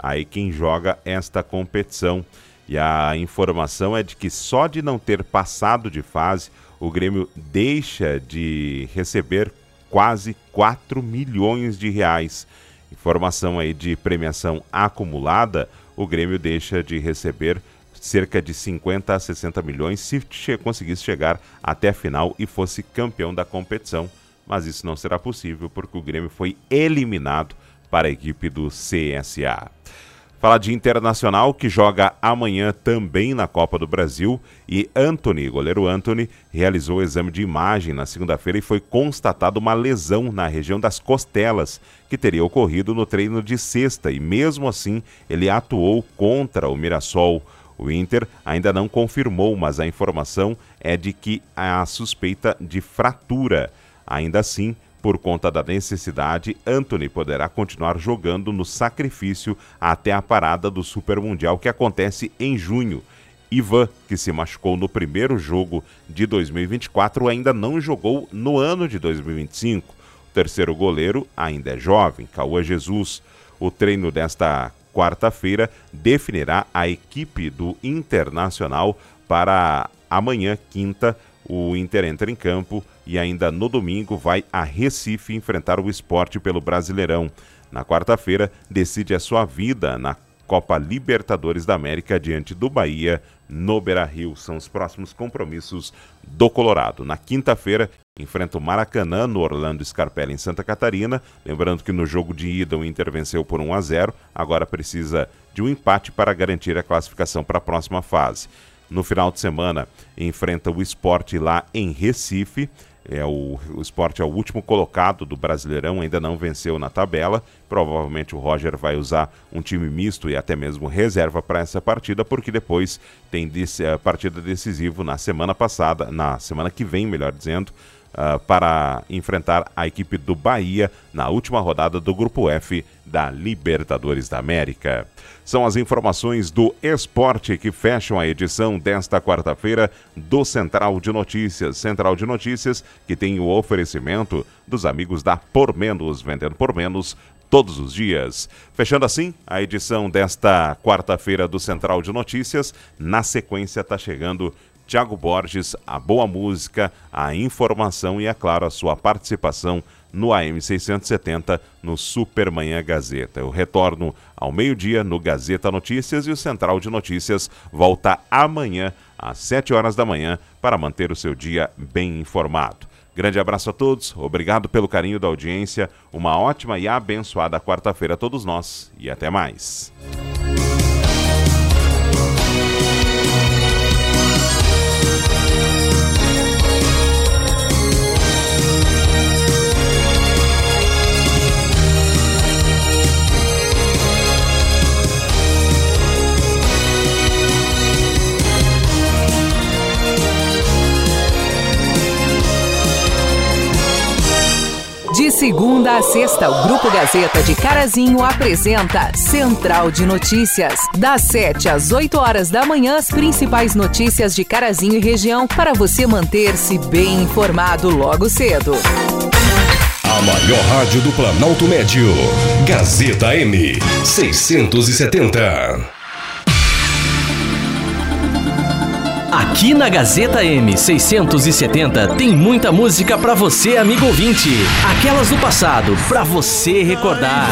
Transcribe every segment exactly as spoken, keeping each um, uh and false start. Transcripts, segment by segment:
aí quem joga esta competição. E a informação é de que só de não ter passado de fase, o Grêmio deixa de receber quase quatro milhões de reais. Informação aí de premiação acumulada, o Grêmio deixa de receber cerca de cinquenta a sessenta milhões se che- conseguisse chegar até a final e fosse campeão da competição. Mas isso não será possível porque o Grêmio foi eliminado para a equipe do C S A. Falar de Internacional, que joga amanhã também na Copa do Brasil, e Antony, goleiro Antony, realizou o exame de imagem na segunda-feira e foi constatada uma lesão na região das costelas, que teria ocorrido no treino de sexta, e mesmo assim ele atuou contra o Mirassol. O Inter ainda não confirmou, mas a informação é de que há suspeita de fratura. Ainda assim, por conta da necessidade, Antony poderá continuar jogando no sacrifício até a parada do Super Mundial, que acontece em junho. Ivan, que se machucou no primeiro jogo de dois mil e vinte e quatro, ainda não jogou no ano de dois mil e vinte e cinco. O terceiro goleiro ainda é jovem, Cauã Jesus. O treino desta quarta-feira definirá a equipe do Internacional para amanhã, quinta. O Inter entra em campo e ainda no domingo vai a Recife enfrentar o Sport pelo Brasileirão. Na quarta-feira, decide a sua vida na Copa Libertadores da América diante do Bahia no Beira-Rio. São os próximos compromissos do Colorado. Na quinta-feira, enfrenta o Maracanã no Orlando Scarpelli em Santa Catarina. Lembrando que no jogo de ida o Inter venceu por um a zero. Agora precisa de um empate para garantir a classificação para a próxima fase. No final de semana, enfrenta o Sport lá em Recife. É o, o Sport é o último colocado do Brasileirão, ainda não venceu na tabela. Provavelmente o Roger vai usar um time misto e até mesmo reserva para essa partida, porque depois tem desse, a partida decisiva na semana passada, na semana que vem, melhor dizendo, uh, para enfrentar a equipe do Bahia na última rodada do Grupo F da Libertadores da América. São as informações do esporte que fecham a edição desta quarta-feira do Central de Notícias. Central de Notícias que tem o oferecimento dos amigos da Por Menos, vendendo por menos todos os dias. Fechando assim a edição desta quarta-feira do Central de Notícias. Na sequência está chegando Thiago Borges, a boa música, a informação e, é claro, a sua participação no A M seiscentos e setenta, no Supermanhã Gazeta. Eu retorno ao meio-dia no Gazeta Notícias e o Central de Notícias volta amanhã às sete horas da manhã para manter o seu dia bem informado. Grande abraço a todos, obrigado pelo carinho da audiência, uma ótima e abençoada quarta-feira a todos nós e até mais. De segunda a sexta, o Grupo Gazeta de Carazinho apresenta Central de Notícias. Das sete às oito horas da manhã, as principais notícias de Carazinho e região para você manter-se bem informado logo cedo. A maior rádio do Planalto Médio. Gazeta M seiscentos e setenta. Aqui na Gazeta M seiscentos e setenta tem muita música pra você, amigo ouvinte. Aquelas do passado, pra você recordar.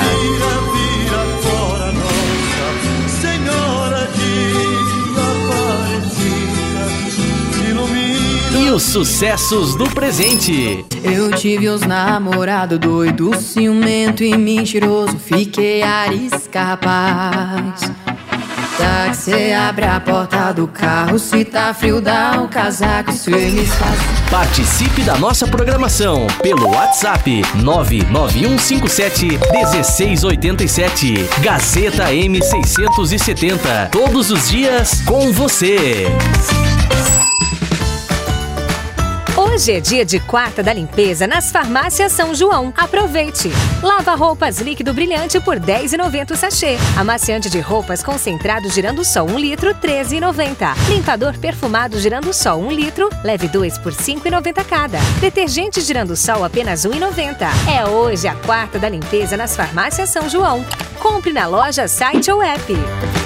E os sucessos do presente. Eu tive uns namorado doido, ciumento e mentiroso. Fiquei arisca, rapaz. Tá que cê abre a porta do carro, se tá frio dá um casaco, cê me faz. Participe da nossa programação pelo WhatsApp nove nove um cinco sete um seis oito sete. Gazeta M seiscentos e setenta, todos os dias com você. Hoje é dia de quarta da limpeza nas farmácias São João. Aproveite! Lava roupas líquido brilhante por dez reais e noventa centavos o sachê. Amaciante de roupas concentrado Girando-Sol um litro, treze reais e noventa centavos. Limpador perfumado Girando-Sol um litro, leve dois por cinco reais e noventa centavos cada. Detergente Girando-Sol apenas um real e noventa centavos. É hoje a quarta da limpeza nas farmácias São João. Compre na loja, site ou app.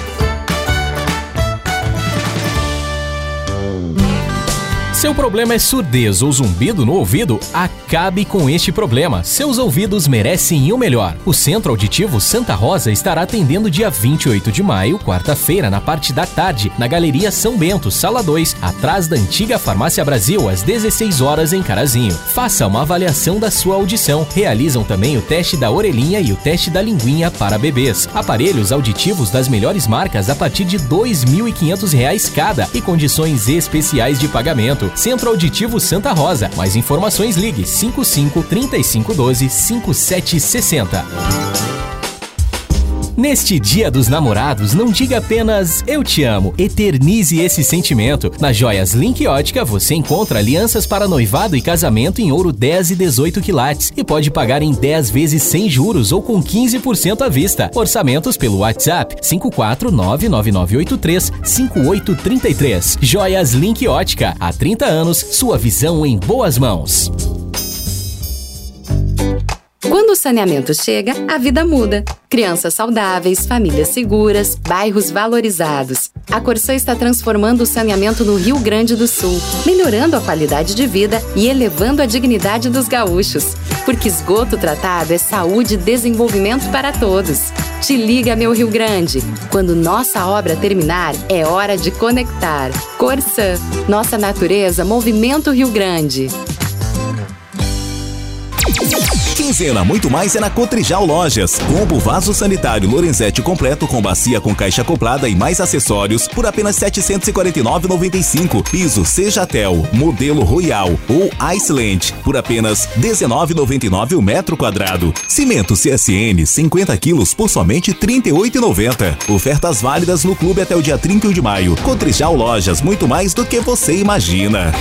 Seu problema é surdez ou zumbido no ouvido? Acabe com este problema. Seus ouvidos merecem o melhor. O Centro Auditivo Santa Rosa estará atendendo dia vinte e oito de maio, quarta-feira, na parte da tarde, na Galeria São Bento, Sala dois, atrás da antiga Farmácia Brasil, às dezesseis horas em Carazinho. Faça uma avaliação da sua audição. Realizam também o teste da orelhinha e o teste da linguinha para bebês. Aparelhos auditivos das melhores marcas a partir de dois mil e quinhentos reais cada e condições especiais de pagamento. Centro Auditivo Santa Rosa. Mais informações, ligue cinco cinco, trinta e cinco, doze, cinquenta e sete sessenta. Neste Dia dos Namorados, não diga apenas eu te amo, eternize esse sentimento. Na Joias Link Ótica você encontra alianças para noivado e casamento em ouro dez e dezoito quilates e pode pagar em dez vezes sem juros ou com quinze por cento à vista. Orçamentos pelo WhatsApp cinco quatro nove nove nove oito três cinco oito três três. Joias Link Ótica, há trinta anos, sua visão em boas mãos. Quando o saneamento chega, a vida muda. Crianças saudáveis, famílias seguras, bairros valorizados. A Corsã está transformando o saneamento no Rio Grande do Sul, melhorando a qualidade de vida e elevando a dignidade dos gaúchos. Porque esgoto tratado é saúde e desenvolvimento para todos. Te liga, meu Rio Grande. Quando nossa obra terminar, é hora de conectar. Corsã, nossa natureza, movimento Rio Grande. Quinzena Muito Mais é na Cotrijal Lojas. Combo vaso sanitário Lorenzetti completo com bacia com caixa acoplada e mais acessórios por apenas setecentos e quarenta e nove reais e noventa e cinco centavos. Piso Sejatel, modelo Royal ou Iceland por apenas dezenove reais e noventa e nove centavos o metro quadrado. Cimento C S N cinquenta quilos por somente trinta e oito reais e noventa centavos. Ofertas válidas no clube até o dia trinta e um de maio. Cotrijal Lojas, muito mais do que você imagina.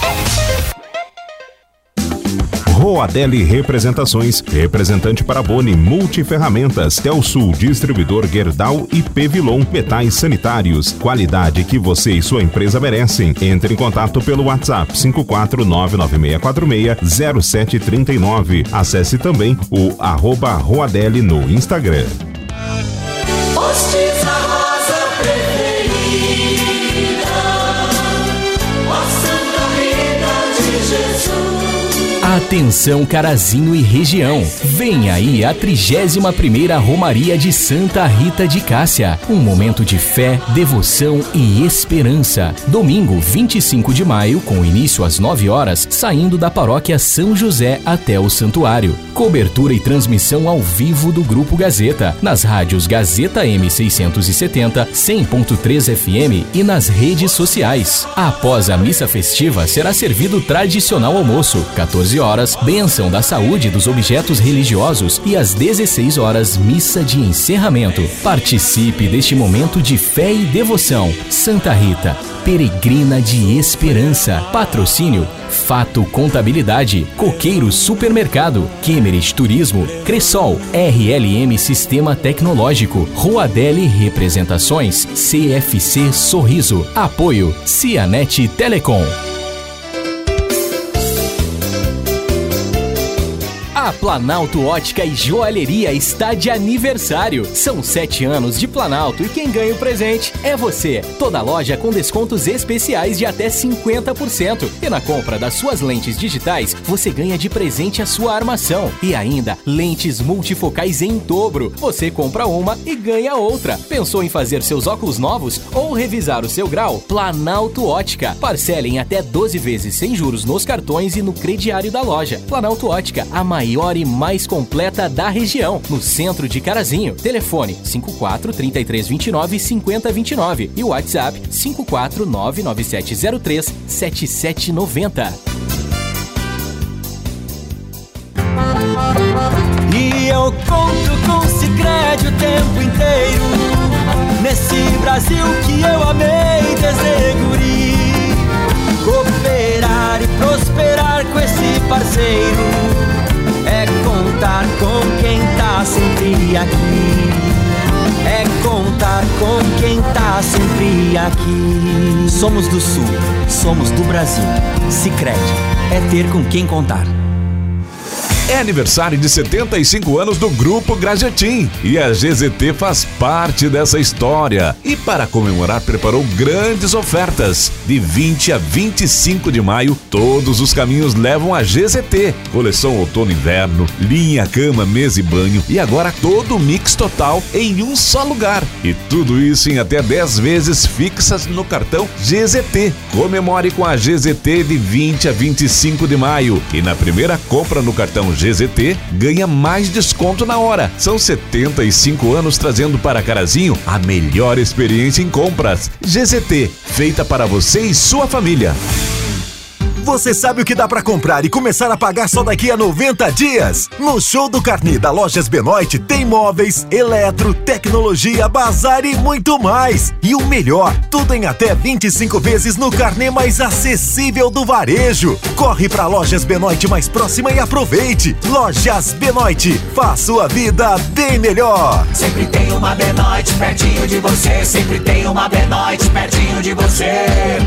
Roadelli Representações, representante para Boni Multiferramentas, Telsul, distribuidor Gerdau e Pevilon, metais sanitários, qualidade que você e sua empresa merecem. Entre em contato pelo WhatsApp cinco quatro nove nove seis quatro seis zero sete três nove. Acesse também o arroba Roadelli no Instagram. Postes a rosa preferida, ó Santa Rita de Jesus. Atenção Carazinho e região, vem aí a trigésima primeira Romaria de Santa Rita de Cássia, um momento de fé, devoção e esperança. Domingo vinte e cinco de maio, com início às nove horas, saindo da paróquia São José até o santuário. Cobertura e transmissão ao vivo do Grupo Gazeta, nas rádios Gazeta M seiscentos e setenta, cem ponto três F M e nas redes sociais. Após a missa festiva, será servido o tradicional almoço, quatorze horas, bênção da saúde dos objetos religiosos e às dezesseis horas, missa de encerramento. Participe deste momento de fé e devoção. Santa Rita, peregrina de esperança. Patrocínio Fato Contabilidade, Coqueiro Supermercado, Kemerich Turismo, Cressol, R L M Sistema Tecnológico, Roadelli Representações, C F C Sorriso, Apoio Cianet Telecom. A Planalto Ótica e Joalheria está de aniversário. São sete anos de Planalto e quem ganha o presente é você. Toda loja com descontos especiais de até cinquenta por cento. E na compra das suas lentes digitais, você ganha de presente a sua armação. E ainda, lentes multifocais em dobro. Você compra uma e ganha outra. Pensou em fazer seus óculos novos ou revisar o seu grau? Planalto Ótica. Parcele em até doze vezes sem juros nos cartões e no crediário da loja. Planalto Ótica, a maior maior e mais completa da região, no centro de Carazinho. Telefone cinco quatro, trinta e três, vinte e nove, cinquenta, vinte e nove e o WhatsApp cinco quatro nove nove sete zero três, sete sete nove zero. E eu conto com o Sicredi o tempo inteiro, nesse Brasil que eu amei desde guri. Cooperar e prosperar parceiro, é contar com quem tá sempre aqui. É contar com quem tá sempre aqui. Somos do Sul, somos do Brasil. Sicredi, é ter com quem contar. É aniversário de setenta e cinco anos do Grupo Grajetin e a G Z T faz parte dessa história. E para comemorar preparou grandes ofertas. De vinte a vinte e cinco de maio, todos os caminhos levam a G Z T. Coleção outono e inverno, linha, cama, mesa e banho e agora todo o mix total em um só lugar. E tudo isso em até dez vezes fixas no cartão G Z T. Comemore com a G Z T de vinte a vinte e cinco de maio e na primeira compra no cartão G Z T ganha mais desconto na hora. São setenta e cinco anos trazendo para Carazinho a melhor experiência em compras. G Z T, feita para você e sua família. Você sabe o que dá pra comprar e começar a pagar só daqui a noventa dias? No Show do Carnê da Lojas Benoit tem móveis, eletro, tecnologia, bazar e muito mais. E o melhor, tudo em até vinte e cinco vezes no carnê mais acessível do varejo. Corre pra Lojas Benoit mais próxima e aproveite. Lojas Benoit, faz sua vida bem melhor. Sempre tem uma Benoit pertinho de você. Sempre tem uma Benoit pertinho de você.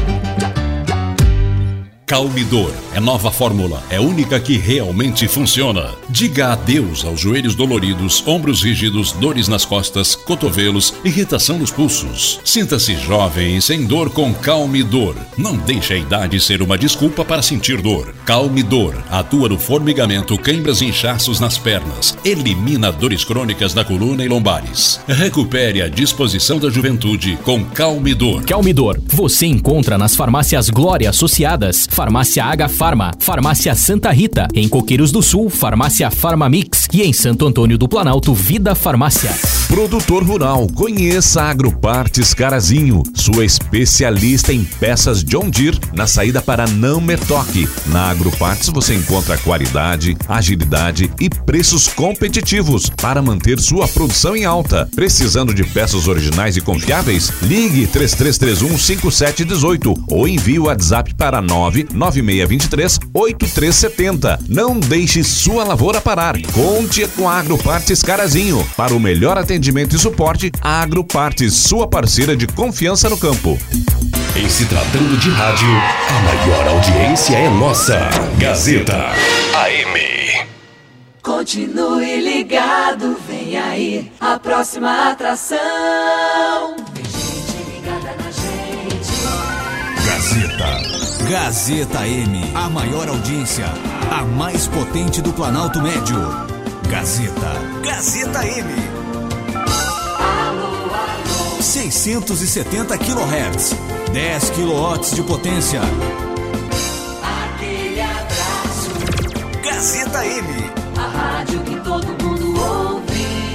Calmidor é nova fórmula, é única que realmente funciona. Diga adeus aos joelhos doloridos, ombros rígidos, dores nas costas, cotovelos, irritação nos pulsos. Sinta-se jovem e sem dor com Calmidor. Não deixe a idade ser uma desculpa para sentir dor. Calmidor atua no formigamento, câimbras e inchaços nas pernas. Elimina dores crônicas na coluna e lombares. Recupere a disposição da juventude com Calmidor. Calmidor, você encontra nas farmácias Glória Associadas, Farmácia H Farma, Farmácia Santa Rita, em Coqueiros do Sul, Farmácia Farmamix e em Santo Antônio do Planalto, Vida Farmácia. Produtor rural, conheça a Agropartes Carazinho, sua especialista em peças John Deere na saída para Não Me Toque. Na Agropartes você encontra qualidade, agilidade e preços competitivos para manter sua produção em alta. Precisando de peças originais e confiáveis? Ligue três três três um, cinco sete um oito ou envie o WhatsApp para nove nove seis dois três, oito três sete zero. Não deixe sua lavoura parar. Conte com a Agropartes Carazinho. Para o melhor atendimento e suporte, a Agropartes, sua parceira de confiança no campo. Em se tratando de rádio, a maior audiência é nossa. Gazeta A M. Continue ligado, vem aí a próxima atração. Tem gente ligada na gente. Gazeta. Gazeta M, a maior audiência, a mais potente do Planalto Médio. Gazeta. Gazeta M. Alô, alô. seiscentos e setenta quilohertz, dez quilowatts de potência. Aquele abraço. Gazeta M. A rádio que todo mundo ouve.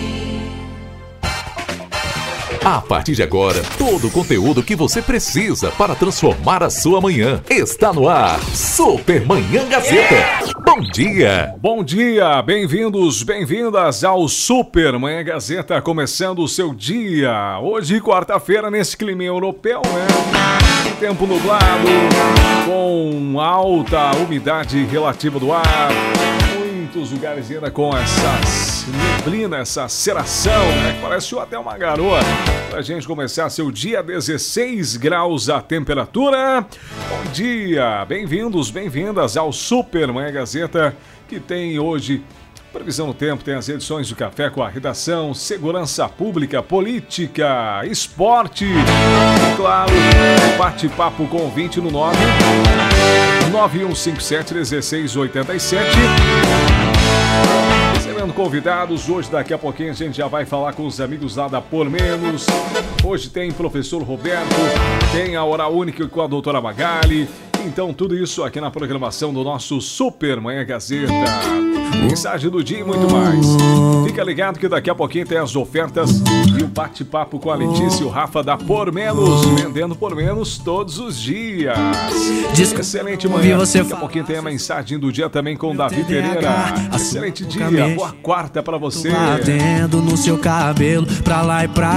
A partir de agora, todo o conteúdo que você precisa para transformar a sua manhã está no ar. Super Manhã Gazeta. Yeah! Bom dia! Bom dia, bem-vindos, bem-vindas ao Super Manhã Gazeta, começando o seu dia. Hoje, quarta-feira, nesse clima europeu, né? Tempo nublado, com alta umidade relativa do ar. Muitos lugares ainda com essas neblina, essa ceração, né? Que parece até uma garoa. Pra gente começar seu dia, dezesseis graus a temperatura. Bom dia, bem-vindos, bem-vindas ao Super Manhã Gazeta, que tem hoje previsão do tempo, tem as edições do Café com a Redação, Segurança Pública, Política, Esporte e, claro, bate-papo com o vinte no nove nove um cinco sete um seis oito sete. Recebendo convidados, hoje daqui a pouquinho a gente já vai falar com os amigos lá da Por Menos. Hoje tem professor Roberto, tem a Hora Única com a doutora Magali. Então tudo isso aqui na programação do nosso Super Manhã Gazeta. Mensagem do dia e muito mais. Fica ligado que daqui a pouquinho tem as ofertas e o bate-papo com a Letícia e o Rafa da Por Menos, vendendo por menos todos os dias. Excelente manhã. Daqui a pouquinho tem a mensagem do dia também com o Davi Pereira. Excelente dia, boa quarta pra você. Batendo no seu cabelo, pra lá e pra